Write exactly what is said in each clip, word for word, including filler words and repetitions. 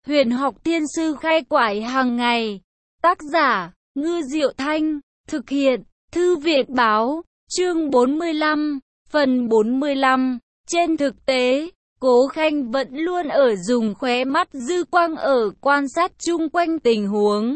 Huyền học thiên sư khai quải hàng ngày. Tác giả, Ngư Diệu Thanh. Thực hiện, Thư viện báo. Chương bốn mươi lăm, phần bốn mươi lăm. Trên thực tế, Cố Khanh vẫn luôn ở dùng khóe mắt dư quang ở quan sát chung quanh tình huống.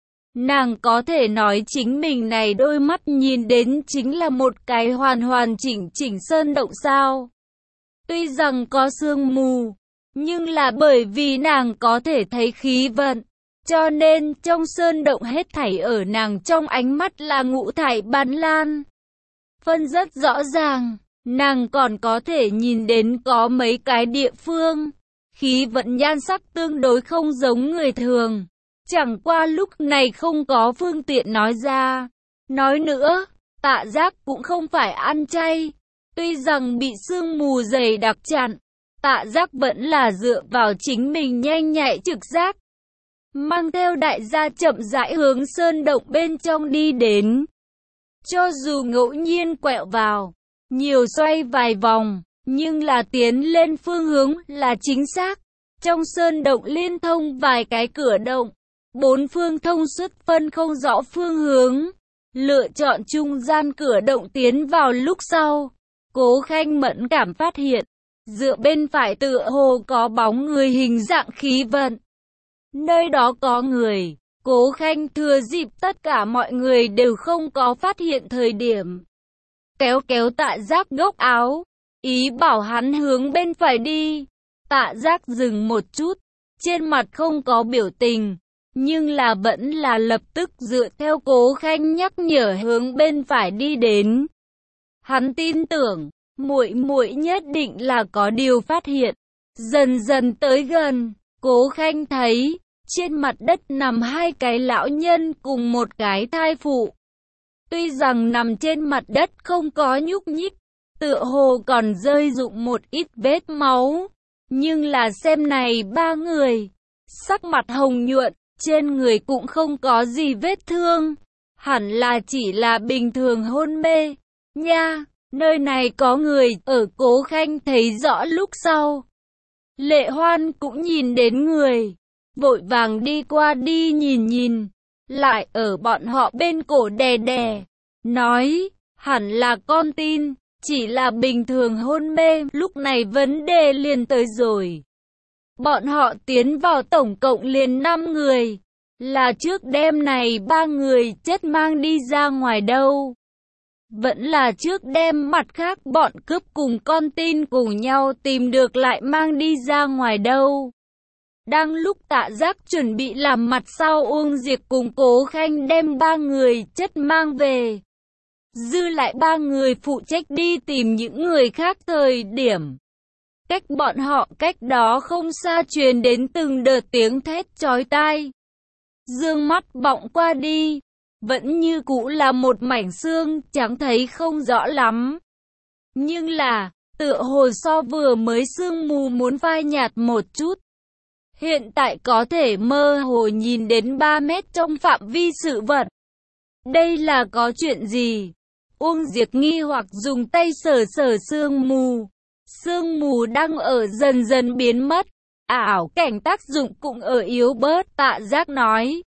Nàng có thể nói chính mình này đôi mắt nhìn đến chính là một cái hoàn hoàn chỉnh chỉnh sơn động sao. Tuy rằng có sương mù, nhưng là bởi vì nàng có thể thấy khí vận, cho nên trong sơn động hết thảy ở nàng trong ánh mắt là ngũ thải ban lan. Phân rất rõ ràng, nàng còn có thể nhìn đến có mấy cái địa phương, khí vận nhan sắc tương đối không giống người thường. Chẳng qua lúc này không có phương tiện nói ra. Nói nữa, Tạ Giác cũng không phải ăn chay. Tuy rằng bị sương mù dày đặc chặn, Tạ Giác vẫn là dựa vào chính mình nhanh nhạy trực giác, mang theo đại gia chậm rãi hướng sơn động bên trong đi đến. Cho dù ngẫu nhiên quẹo vào, nhiều xoay vài vòng, nhưng là tiến lên phương hướng là chính xác. Trong sơn động liên thông vài cái cửa động, bốn phương thông suốt phân không rõ phương hướng. Lựa chọn trung gian cửa động tiến vào lúc sau, Cố Khanh mẫn cảm phát hiện, dựa bên phải tựa hồ có bóng người hình dạng khí vận. Nơi đó có người. Cố Khanh thừa dịp tất cả mọi người đều không có phát hiện thời điểm, kéo kéo Tạ Giác góc áo, ý bảo hắn hướng bên phải đi. Tạ Giác dừng một chút, trên mặt không có biểu tình, nhưng là vẫn là lập tức dựa theo Cố Khanh nhắc nhở hướng bên phải đi đến. Hắn tin tưởng, muội muội nhất định là có điều phát hiện. Dần dần tới gần, Cố Khanh thấy trên mặt đất nằm hai cái lão nhân cùng một cái thai phụ. Tuy rằng nằm trên mặt đất không có nhúc nhích, tựa hồ còn rơi rụng một ít vết máu, nhưng là xem này ba người, sắc mặt hồng nhuận, trên người cũng không có gì vết thương, hẳn là chỉ là bình thường hôn mê. Nha, nơi này có người. Ở Cố Khanh thấy rõ lúc sau, Lệ Hoan cũng nhìn đến người, vội vàng đi qua đi nhìn nhìn, lại ở bọn họ bên cổ đè đè, nói, hẳn là con tin, chỉ là bình thường hôn mê. Lúc này vấn đề liền tới rồi. Bọn họ tiến vào tổng cộng liền năm người, là trước đêm này ba người chất mang đi ra ngoài đâu? Vẫn là trước đêm mặt khác bọn cướp cùng con tin cùng nhau tìm được lại mang đi ra ngoài đâu? Đang lúc Tạ Giác chuẩn bị làm mặt sau, Uông Diệp cùng Cố Khanh đem ba người chất mang về, dư lại ba người phụ trách đi tìm những người khác thời điểm, cách bọn họ cách đó không xa truyền đến từng đợt tiếng thét chói tai. Dương mắt bọng qua đi, vẫn như cũ là một mảnh xương trắng thấy không rõ lắm. Nhưng là, tựa hồ so vừa mới sương mù muốn phai nhạt một chút. Hiện tại có thể mơ hồ nhìn đến ba mét trong phạm vi sự vật. Đây là có chuyện gì? Uông Diệp nghi hoặc dùng tay sờ sờ sương mù. Sương mù đang ở dần dần biến mất, ảo cảnh tác dụng cũng ở yếu bớt. Tạ Giác nói.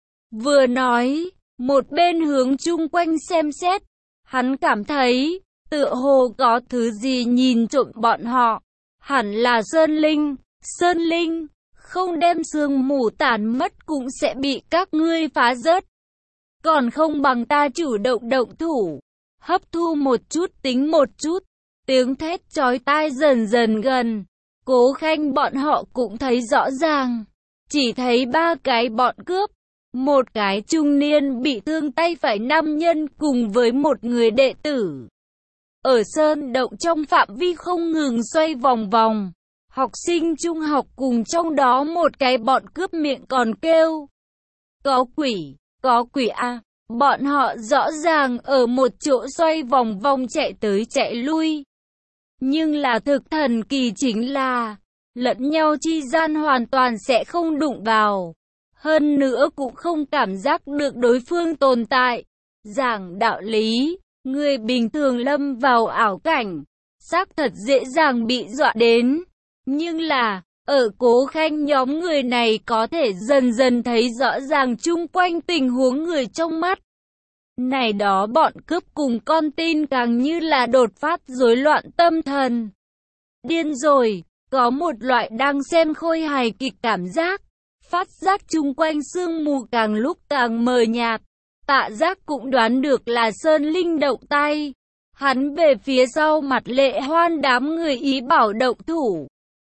Vừa nói, một bên hướng chung quanh xem xét, hắn cảm thấy, tựa hồ có thứ gì nhìn trộm bọn họ, hẳn là Sơn Linh. Sơn Linh, không đem sương mù tản mất cũng sẽ bị các ngươi phá rớt. Còn không bằng ta chủ động động thủ, hấp thu một chút tính một chút. Tiếng thét chói tai dần dần gần, Cố Khanh bọn họ cũng thấy rõ ràng, chỉ thấy ba cái bọn cướp, một cái trung niên bị thương tay phải nam nhân cùng với một người đệ tử. Ở sơn động trong phạm vi không ngừng xoay vòng vòng, học sinh trung học cùng trong đó một cái bọn cướp miệng còn kêu. Có quỷ, có quỷ a! Bọn họ rõ ràng ở một chỗ xoay vòng vòng chạy tới chạy lui. Nhưng là thực thần kỳ chính là, lẫn nhau chi gian hoàn toàn sẽ không đụng vào. Hơn nữa cũng không cảm giác được đối phương tồn tại. Giảng đạo lý, người bình thường lâm vào ảo cảnh, xác thật dễ dàng bị dọa đến. Nhưng là, Ở Cố Khanh, nhóm người này có thể dần dần thấy rõ ràng chung quanh tình huống người trong mắt. Này đó bọn cướp cùng con tin càng như là đột phát rối loạn tâm thần. Điên rồi, có một loại đang xem khôi hài kịch cảm giác. Phát giác chung quanh sương mù càng lúc càng mờ nhạt. Tạ Giác cũng đoán được là Sơn Linh động tay. Hắn về phía sau mặt Lệ Hoan đám người ý bảo động thủ.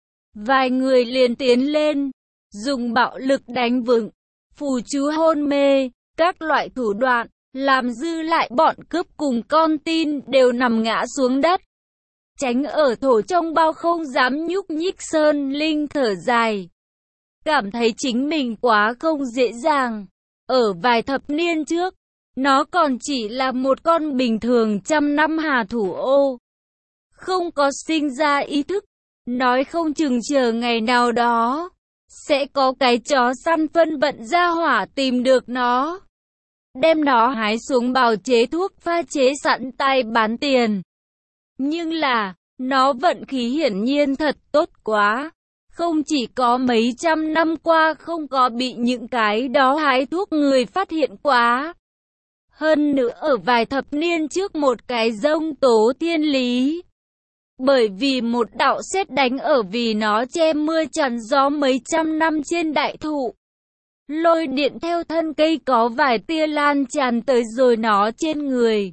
Vài người liền tiến lên, dùng bạo lực đánh vựng, phù chú hôn mê, các loại thủ đoạn, làm dư lại bọn cướp cùng con tin đều nằm ngã xuống đất. Tránh ở thổ trong bao không dám nhúc nhích. Sơn Linh thở dài, cảm thấy chính mình quá không dễ dàng. Ở vài thập niên trước, nó còn chỉ là một con bình thường trăm năm hà thủ ô, không có sinh ra ý thức. Nói không chừng chờ ngày nào đó, sẽ có cái chó săn phân bận ra hỏa tìm được nó, đem nó hái xuống bào chế thuốc pha chế sẵn tay bán tiền. Nhưng là, nó vận khí hiển nhiên thật tốt quá. Không chỉ có mấy trăm năm qua không có bị những cái đó hái thuốc người phát hiện quá. Hơn nữa ở vài thập niên trước một cái giông tố thiên lý. Bởi vì một đạo sét đánh ở vì nó che mưa chắn gió mấy trăm năm trên đại thụ. Lôi điện theo thân cây có vài tia lan tràn tới rồi nó trên người.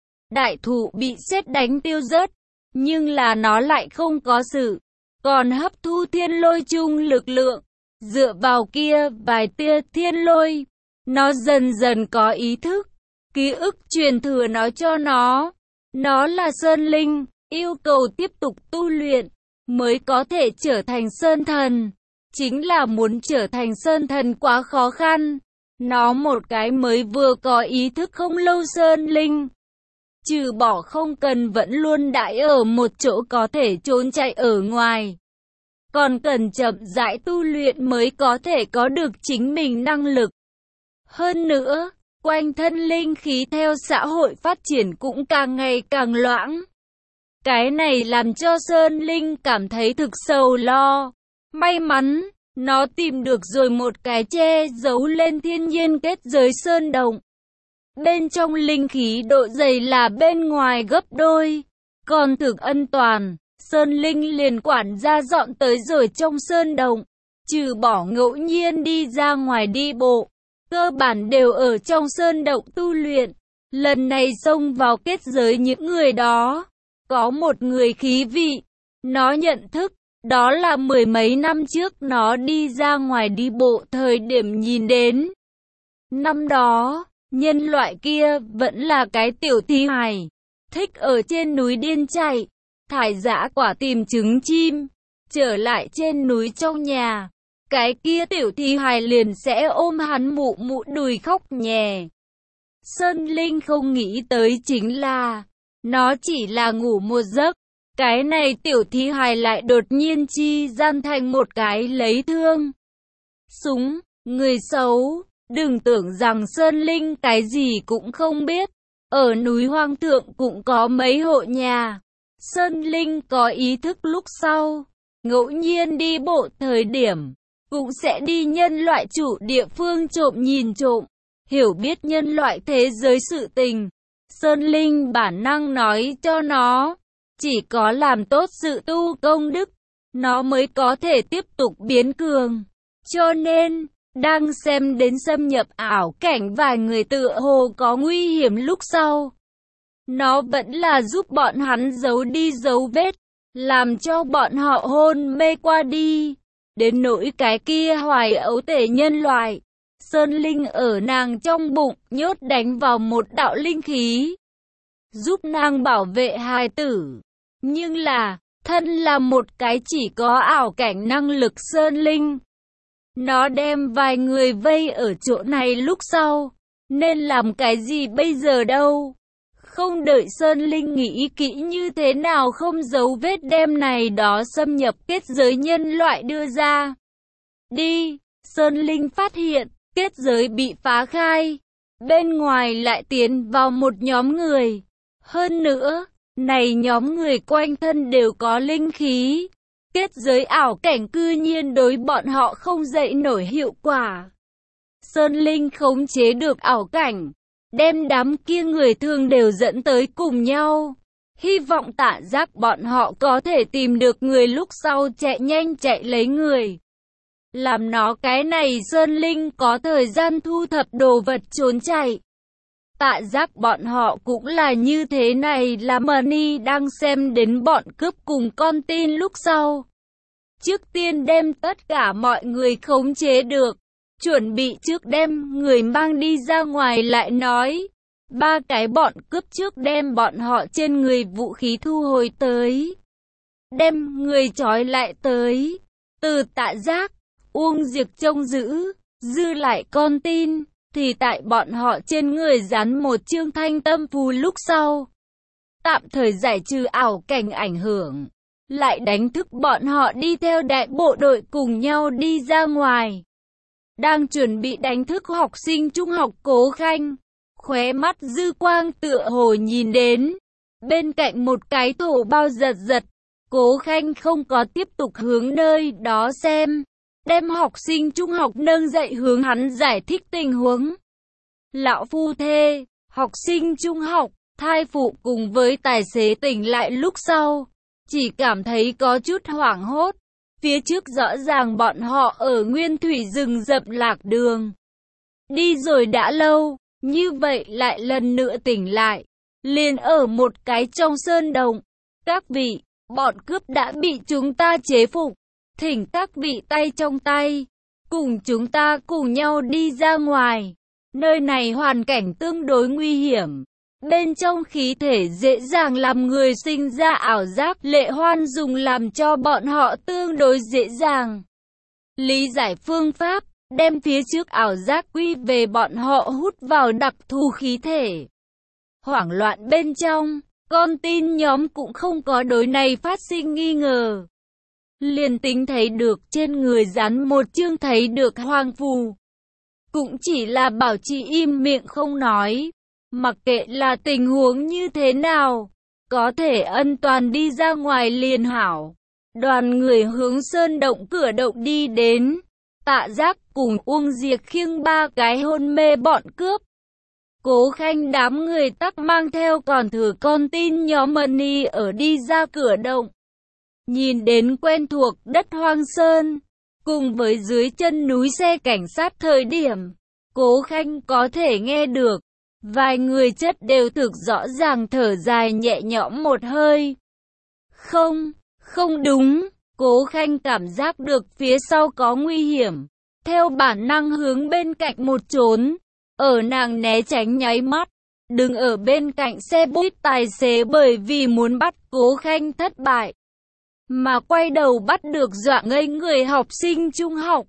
Đại thụ bị sét đánh tiêu rớt, nhưng là nó lại không có sự, còn hấp thu thiên lôi chung lực lượng. Dựa vào kia vài tia thiên lôi, nó dần dần có ý thức. Ký ức truyền thừa nói cho nó, nó là Sơn Linh, yêu cầu tiếp tục tu luyện, mới có thể trở thành Sơn Thần. Chính là muốn trở thành Sơn Thần quá khó khăn. Nó một cái mới vừa có ý thức không lâu Sơn Linh. Trừ bỏ không cần vẫn luôn đãi ở một chỗ có thể trốn chạy ở ngoài. Còn cần chậm rãi tu luyện mới có thể có được chính mình năng lực. Hơn nữa, quanh thân linh khí theo xã hội phát triển cũng càng ngày càng loãng. Cái này làm cho Sơn Linh cảm thấy thực sầu lo. May mắn, nó tìm được rồi một cái che giấu lên thiên nhiên kết giới sơn động. Bên trong linh khí độ dày là bên ngoài gấp đôi. Còn thực an toàn, Sơn Linh liền quản gia dọn tới rồi trong sơn động. Trừ bỏ ngẫu nhiên đi ra ngoài đi bộ, cơ bản đều ở trong sơn động tu luyện. Lần này xông vào kết giới những người đó, có một người khí vị, nó nhận thức, đó là mười mấy năm trước nó đi ra ngoài đi bộ thời điểm nhìn đến. Năm đó, nhân loại kia vẫn là cái tiểu thi hài, thích ở trên núi điên chạy, thải dã quả tìm trứng chim, trở lại trên núi trong nhà. Cái kia tiểu thi hài liền sẽ ôm hắn mụ mụ đùi khóc nhè. Sơn Linh không nghĩ tới chính là, nó chỉ là ngủ một giấc. Cái này tiểu thi hài lại đột nhiên chi gian thành một cái lấy thương súng, người xấu. Đừng tưởng rằng Sơn Linh cái gì cũng không biết. Ở núi hoang thượng cũng có mấy hộ nhà. Sơn Linh có ý thức lúc sau, ngẫu nhiên đi bộ thời điểm, cũng sẽ đi nhân loại chủ địa phương trộm nhìn trộm, hiểu biết nhân loại thế giới sự tình. Sơn Linh bản năng nói cho nó, chỉ có làm tốt sự tu công đức, nó mới có thể tiếp tục biến cường. Cho nên, đang xem đến xâm nhập ảo cảnh vài người tựa hồ có nguy hiểm lúc sau, nó vẫn là giúp bọn hắn giấu đi dấu vết, làm cho bọn họ hôn mê qua đi. Đến nỗi cái kia hoài ấu tể nhân loại, Sơn Linh ở nàng trong bụng nhốt đánh vào một đạo linh khí, giúp nàng bảo vệ hài tử. Nhưng là, thân là một cái chỉ có ảo cảnh năng lực Sơn Linh, nó đem vài người vây ở chỗ này lúc sau, nên làm cái gì bây giờ đâu? Không đợi Sơn Linh nghĩ kỹ như thế nào không giấu vết đem này đó xâm nhập kết giới nhân loại đưa ra. Đi, Sơn Linh phát hiện, kết giới bị phá khai, bên ngoài lại tiến vào một nhóm người. Hơn nữa, này nhóm người quanh thân đều có linh khí. Kết giới ảo cảnh cư nhiên đối bọn họ không dậy nổi hiệu quả. Sơn Linh khống chế được ảo cảnh, đem đám kia người thường đều dẫn tới cùng nhau. Hy vọng Tạ Giác bọn họ có thể tìm được người lúc sau chạy nhanh chạy lấy người. Làm nó cái này Sơn Linh có thời gian thu thập đồ vật trốn chạy. Tạ Giác bọn họ cũng là như thế này, là Money đang xem đến bọn cướp cùng con tin lúc sau. Trước tiên đem tất cả mọi người khống chế được, chuẩn bị trước đem người mang đi ra ngoài lại nói. Ba cái bọn cướp trước đem bọn họ trên người vũ khí thu hồi tới. Đem người trói lại tới. Từ Tạ Giác, Uông Diệp trông giữ, dư lại con tin, thì tại bọn họ trên người dán một chương thanh tâm phù lúc sau. Tạm thời giải trừ ảo cảnh ảnh hưởng, lại đánh thức bọn họ đi theo đại bộ đội cùng nhau đi ra ngoài. Đang chuẩn bị đánh thức học sinh trung học Cố Khanh, khóe mắt dư quang tựa hồ nhìn đến. Bên cạnh một cái thổ bao giật giật, Cố Khanh không có tiếp tục hướng nơi đó xem. Đem học sinh trung học nâng dậy hướng hắn giải thích tình huống. Lão phu thê, học sinh trung học, thai phụ cùng với tài xế tỉnh lại lúc sau. Chỉ cảm thấy có chút hoảng hốt. Phía trước rõ ràng bọn họ ở nguyên thủy rừng rậm lạc đường. Đi rồi đã lâu, như vậy lại lần nữa tỉnh lại. Liền ở một cái trong sơn động. Các vị, bọn cướp đã bị chúng ta chế phục. Thỉnh các vị tay trong tay, cùng chúng ta cùng nhau đi ra ngoài. Nơi này hoàn cảnh tương đối nguy hiểm. Bên trong khí thể dễ dàng làm người sinh ra ảo giác. Lệ Hoan dùng làm cho bọn họ tương đối dễ dàng lý giải phương pháp, đem phía trước ảo giác quy về bọn họ hút vào đặc thù khí thể. Hoảng loạn bên trong, con tin nhóm cũng không có đối này phát sinh nghi ngờ. Liền tính thấy được trên người dán một chương thấy được hoang phù, cũng chỉ là bảo trì im miệng không nói. Mặc kệ là tình huống như thế nào, có thể ân toàn đi ra ngoài liền hảo. Đoàn người hướng sơn động cửa động đi đến. Tạ Giác cùng Uông Diệp khiêng ba cái hôn mê bọn cướp. Cố Khanh đám người tắc mang theo còn thừa con tin nhóm Money ở đi ra cửa động. Nhìn đến quen thuộc đất hoang sơn, cùng với dưới chân núi xe cảnh sát thời điểm, Cố Khanh có thể nghe được. Vài người chất đều thực rõ ràng thở dài nhẹ nhõm một hơi. Không, không đúng, Cố Khanh cảm giác được phía sau có nguy hiểm. Theo bản năng hướng bên cạnh một trốn, ở nàng né tránh nháy mắt. Đứng ở bên cạnh xe buýt tài xế bởi vì muốn bắt Cố Khanh thất bại, mà quay đầu bắt được dọa ngây người học sinh trung học.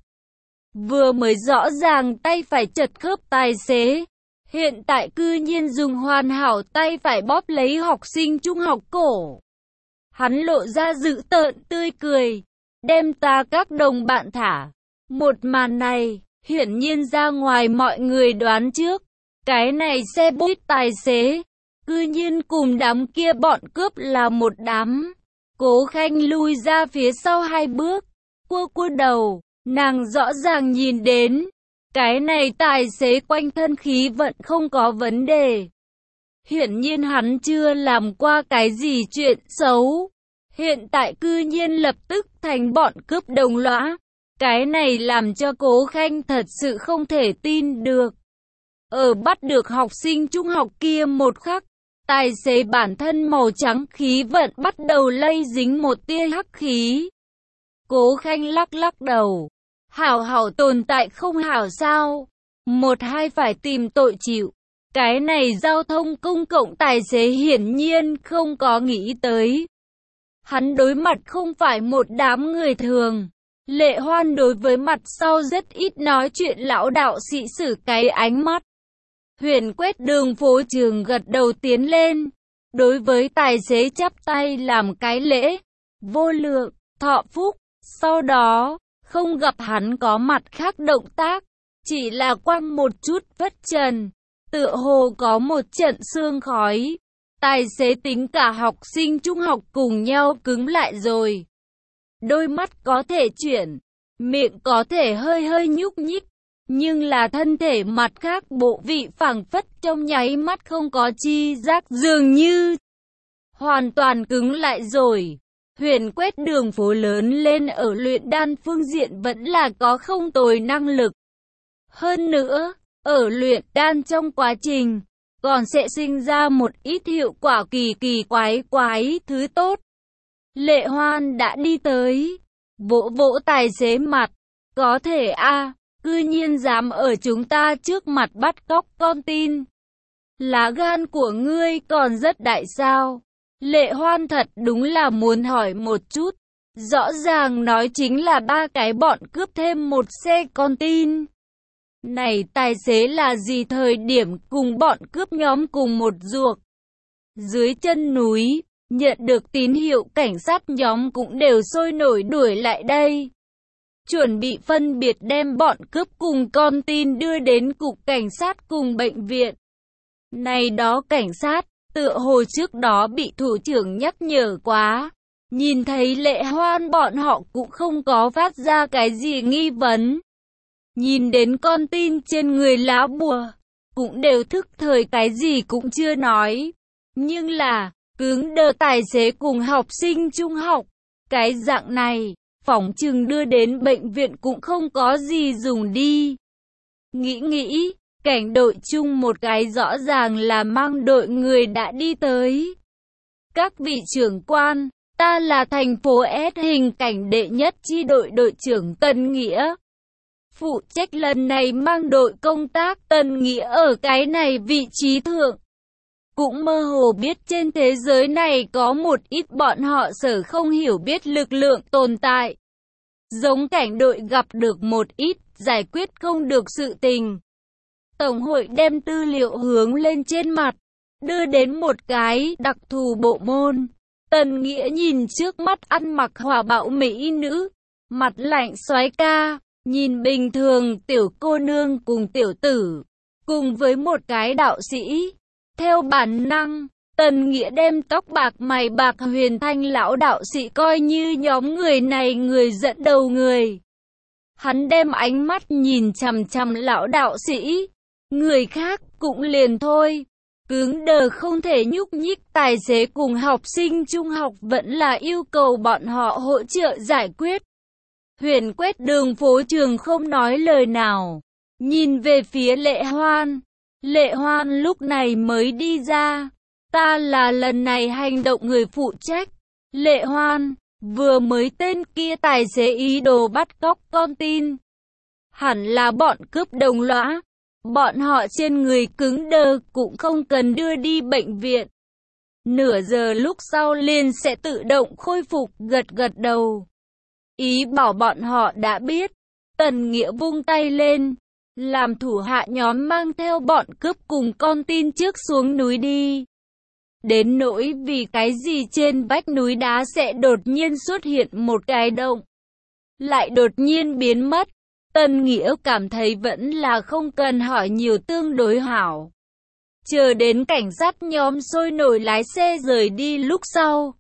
Vừa mới rõ ràng tay phải chật khớp tài xế. Hiện tại cư nhiên dùng hoàn hảo tay phải bóp lấy học sinh trung học cổ. Hắn lộ ra dữ tợn tươi cười. Đem ta các đồng bạn thả. Một màn này, hiển nhiên ra ngoài mọi người đoán trước. Cái này xe buýt tài xế, cư nhiên cùng đám kia bọn cướp là một đám. Cố Khanh lui ra phía sau hai bước. Cua cua đầu, nàng rõ ràng nhìn đến. Cái này tài xế quanh thân khí vận không có vấn đề. Hiển nhiên hắn chưa làm qua cái gì chuyện xấu. Hiện tại cư nhiên lập tức thành bọn cướp đồng lõa. Cái này làm cho Cố Khanh thật sự không thể tin được. Ở bắt được học sinh trung học kia một khắc, tài xế bản thân màu trắng khí vận bắt đầu lây dính một tia hắc khí. Cố Khanh lắc lắc đầu. Hảo hảo tồn tại không hảo sao? Một hai phải tìm tội chịu. Cái này giao thông công cộng tài xế hiển nhiên không có nghĩ tới. Hắn đối mặt không phải một đám người thường. Lệ Hoan đối với mặt sau rất ít nói chuyện lão đạo sĩ sử cái ánh mắt. Huyền quét đường phố trường gật đầu tiến lên. Đối với tài xế chắp tay làm cái lễ. Vô lượng, thọ phúc. Sau đó, không gặp hắn có mặt khác động tác. Chỉ là quăng một chút vất trần. Tựa hồ có một trận sương khói. Tài xế tính cả học sinh trung học cùng nhau cứng lại rồi. Đôi mắt có thể chuyển, miệng có thể hơi hơi nhúc nhích, nhưng là thân thể mặt khác bộ vị phảng phất trong nháy mắt không có chi giác, dường như hoàn toàn cứng lại rồi. Huyền quét đường phố lớn lên ở luyện đan phương diện vẫn là có không tồi năng lực. Hơn nữa, ở luyện đan trong quá trình, còn sẽ sinh ra một ít hiệu quả kỳ kỳ quái quái thứ tốt. Lệ Hoan đã đi tới, vỗ vỗ tài xế mặt, có thể a, à, cư nhiên dám ở chúng ta trước mặt bắt cóc con tin. Lá gan của ngươi còn rất đại sao? Lệ Hoan thật đúng là muốn hỏi một chút, rõ ràng nói chính là ba cái bọn cướp thêm một xe con tin. Này tài xế là gì thời điểm cùng bọn cướp nhóm cùng một ruột. Dưới chân núi, nhận được tín hiệu cảnh sát nhóm cũng đều sôi nổi đuổi lại đây. Chuẩn bị phân biệt đem bọn cướp cùng con tin đưa đến cục cảnh sát cùng bệnh viện. Này đó cảnh sát, tựa hồ trước đó bị thủ trưởng nhắc nhở quá. Nhìn thấy Lệ Hoan bọn họ cũng không có phát ra cái gì nghi vấn. Nhìn đến con tin trên người lá bùa, cũng đều thức thời cái gì cũng chưa nói. Nhưng là, cứng đờ tài xế cùng học sinh trung học, cái dạng này, phỏng chừng đưa đến bệnh viện cũng không có gì dùng đi. Nghĩ nghĩ, cảnh đội chung một cái rõ ràng là mang đội người đã đi tới. Các vị trưởng quan, ta là thành phố S hình cảnh đệ nhất chi đội đội trưởng Tân Nghĩa. Phụ trách lần này mang đội công tác. Tân Nghĩa ở cái này vị trí thượng. Cũng mơ hồ biết trên thế giới này có một ít bọn họ sở không hiểu biết lực lượng tồn tại. Giống cảnh đội gặp được một ít, giải quyết không được sự tình. Tổng hội đem tư liệu hướng lên trên mặt, đưa đến một cái đặc thù bộ môn. Tần Nghĩa nhìn trước mắt ăn mặc hỏa bạo mỹ nữ, mặt lạnh soái ca, nhìn bình thường tiểu cô nương cùng tiểu tử, cùng với một cái đạo sĩ. Theo bản năng, Tần Nghĩa đem tóc bạc mày bạc huyền thanh lão đạo sĩ coi như nhóm người này người dẫn đầu người. Hắn đem ánh mắt nhìn chằm chằm lão đạo sĩ, người khác cũng liền thôi. Cứng đờ không thể nhúc nhích, tài xế cùng học sinh trung học vẫn là yêu cầu bọn họ hỗ trợ giải quyết. Huyền quét đường phố trường không nói lời nào, nhìn về phía Lệ Hoan. Lệ Hoan lúc này mới đi ra. Ta là lần này hành động người phụ trách. Lệ Hoan, vừa mới tên kia tài xế ý đồ bắt cóc con tin. Hẳn là bọn cướp đồng lõa. Bọn họ trên người cứng đờ cũng không cần đưa đi bệnh viện. Nửa giờ lúc sau liền sẽ tự động khôi phục, gật gật đầu. Ý bảo bọn họ đã biết. Tần Nghĩa vung tay lên, làm thủ hạ nhóm mang theo bọn cướp cùng con tin trước xuống núi đi. Đến nỗi vì cái gì trên vách núi đá sẽ đột nhiên xuất hiện một cái động, lại đột nhiên biến mất. Tần Nghĩa cảm thấy vẫn là không cần hỏi nhiều tương đối hảo. Chờ đến cảnh sát nhóm sôi nổi lái xe rời đi lúc sau.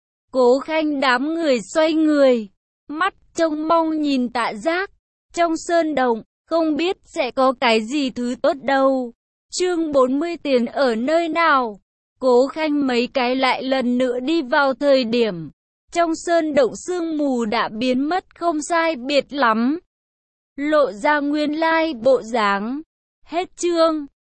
Cố Khanh đám người xoay người, mắt trông mong nhìn Tạ Giác. Trong sơn động, không biết sẽ có cái gì thứ tốt đâu. Chương bốn mươi tiền ở nơi nào? Cố Khanh mấy cái lại lần nữa đi vào thời điểm. Trong sơn động sương mù đã biến mất không sai biệt lắm. Lộ ra nguyên lai bộ dáng. Hết chương.